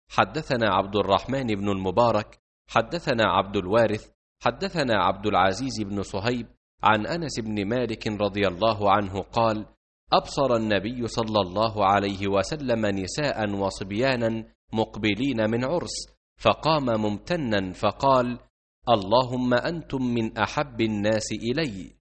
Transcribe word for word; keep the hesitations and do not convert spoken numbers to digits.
حدثنا عبد الرحمن بن المبارك حدثنا عبد الوارث حدثنا عبد العزيز بن صهيب عن أنس بن مالك رضي الله عنه قال: أبصر النبي صلى الله عليه وسلم نساء وصبيانا مقبلين من عرس، فقام ممتنا فقال: اللهم أنتم من أحب الناس إلي.